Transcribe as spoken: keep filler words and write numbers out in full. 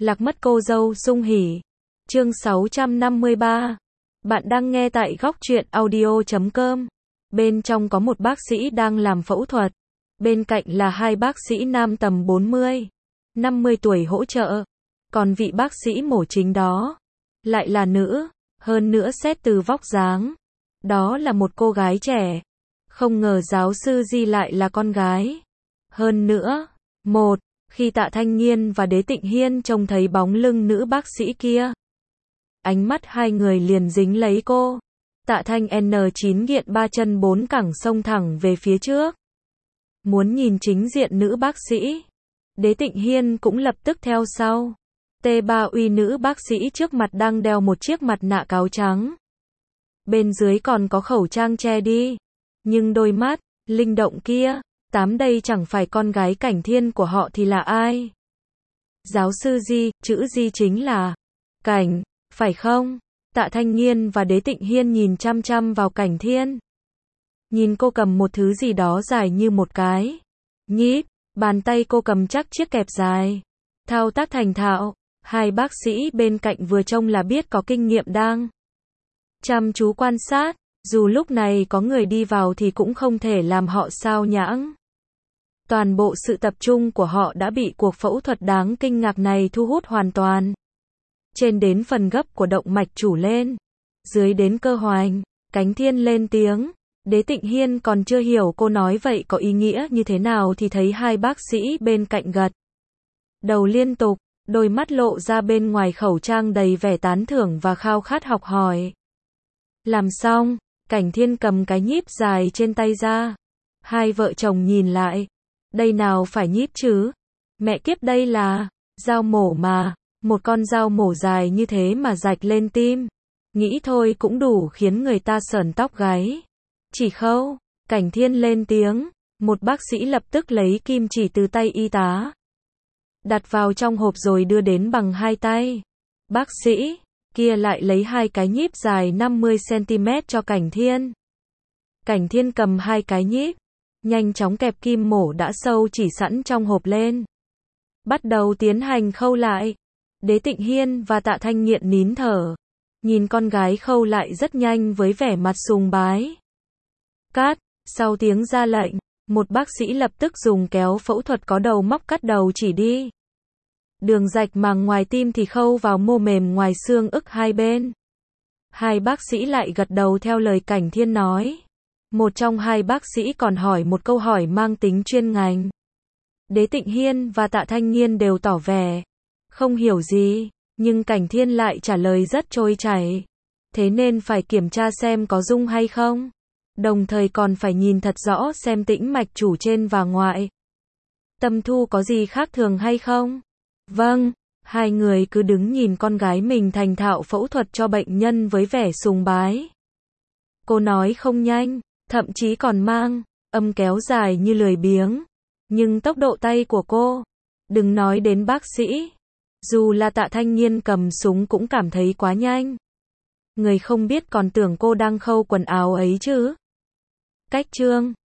Lạc mất cô dâu sung hỉ. Chương sáu trăm năm mươi ba. Bạn đang nghe tại góc truyện audio chấm com. Bên trong có một bác sĩ đang làm phẫu thuật. Bên cạnh là hai bác sĩ nam tầm bốn mươi, năm mươi tuổi hỗ trợ. Còn vị bác sĩ mổ chính đó lại là nữ, hơn nữa xét từ vóc dáng, đó là một cô gái trẻ. Không ngờ giáo sư Di lại là con gái. Hơn nữa, một, khi Tạ Thanh Nghiên và Đế Tịnh Hiên trông thấy bóng lưng nữ bác sĩ kia, ánh mắt hai người liền dính lấy cô. Tạ Thanh N chín nghiện ba chân bốn cẳng xông thẳng về phía trước, muốn nhìn chính diện nữ bác sĩ. Đế Tịnh Hiên cũng lập tức theo sau. T ba uy nữ bác sĩ trước mặt đang đeo một chiếc mặt nạ cáo trắng, bên dưới còn có khẩu trang che đi. Nhưng đôi mắt linh động kia, tám đây chẳng phải con gái Cảnh Thiên của họ thì là ai? Giáo sư Di, chữ Di chính là Cảnh, phải không? Tạ Thanh Nghiên và Đế Tịnh Hiên nhìn chăm chăm vào Cảnh Thiên. Nhìn cô cầm một thứ gì đó dài như một cái nhíp, bàn tay cô cầm chắc chiếc kẹp dài, thao tác thành thạo. Hai bác sĩ bên cạnh vừa trông là biết có kinh nghiệm đang chăm chú quan sát, dù lúc này có người đi vào thì cũng không thể làm họ sao nhãng. Toàn bộ sự tập trung của họ đã bị cuộc phẫu thuật đáng kinh ngạc này thu hút hoàn toàn. Trên đến phần gấp của động mạch chủ lên, dưới đến cơ hoành, Cảnh Thiên lên tiếng. Đế Tịnh Hiên còn chưa hiểu cô nói vậy có ý nghĩa như thế nào thì thấy hai bác sĩ bên cạnh gật đầu liên tục, đôi mắt lộ ra bên ngoài khẩu trang đầy vẻ tán thưởng và khao khát học hỏi. Làm xong, Cảnh Thiên cầm cái nhíp dài trên tay ra. Hai vợ chồng nhìn lại. Đây nào phải nhíp chứ? Mẹ kiếp, đây là dao mổ mà. Một con dao mổ dài như thế mà rạch lên tim, nghĩ thôi cũng đủ khiến người ta sởn tóc gáy. Chỉ khâu, Cảnh Thiên lên tiếng. Một bác sĩ lập tức lấy kim chỉ từ tay y tá, đặt vào trong hộp rồi đưa đến bằng hai tay. Bác sĩ kia lại lấy hai cái nhíp dài năm mươi xăng-ti-mét cho Cảnh Thiên. Cảnh Thiên cầm hai cái nhíp, nhanh chóng kẹp kim mổ đã sâu chỉ sẵn trong hộp lên, bắt đầu tiến hành khâu lại. Đế Tịnh Hiên và Tạ Thanh Nghiện nín thở, nhìn con gái khâu lại rất nhanh với vẻ mặt sùng bái. Cắt, sau tiếng ra lệnh, một bác sĩ lập tức dùng kéo phẫu thuật có đầu móc cắt đầu chỉ đi. Đường rạch màng ngoài tim thì khâu vào mô mềm ngoài xương ức hai bên. Hai bác sĩ lại gật đầu theo lời Cảnh Thiên nói. Một trong hai bác sĩ còn hỏi một câu hỏi mang tính chuyên ngành. Đế Tịnh Hiên và Tạ Thanh Nghiên đều tỏ vẻ không hiểu gì, nhưng Cảnh Thiên lại trả lời rất trôi chảy. Thế nên phải kiểm tra xem có rung hay không, đồng thời còn phải nhìn thật rõ xem tĩnh mạch chủ trên và ngoại tâm thu có gì khác thường hay không. Vâng, hai người cứ đứng nhìn con gái mình thành thạo phẫu thuật cho bệnh nhân với vẻ sùng bái. Cô nói không nhanh, thậm chí còn mang âm kéo dài như lười biếng, nhưng tốc độ tay của cô, đừng nói đến bác sĩ, dù là Tạ Thanh Nghiên cầm súng cũng cảm thấy quá nhanh. Người không biết còn tưởng cô đang khâu quần áo ấy chứ. Cách chương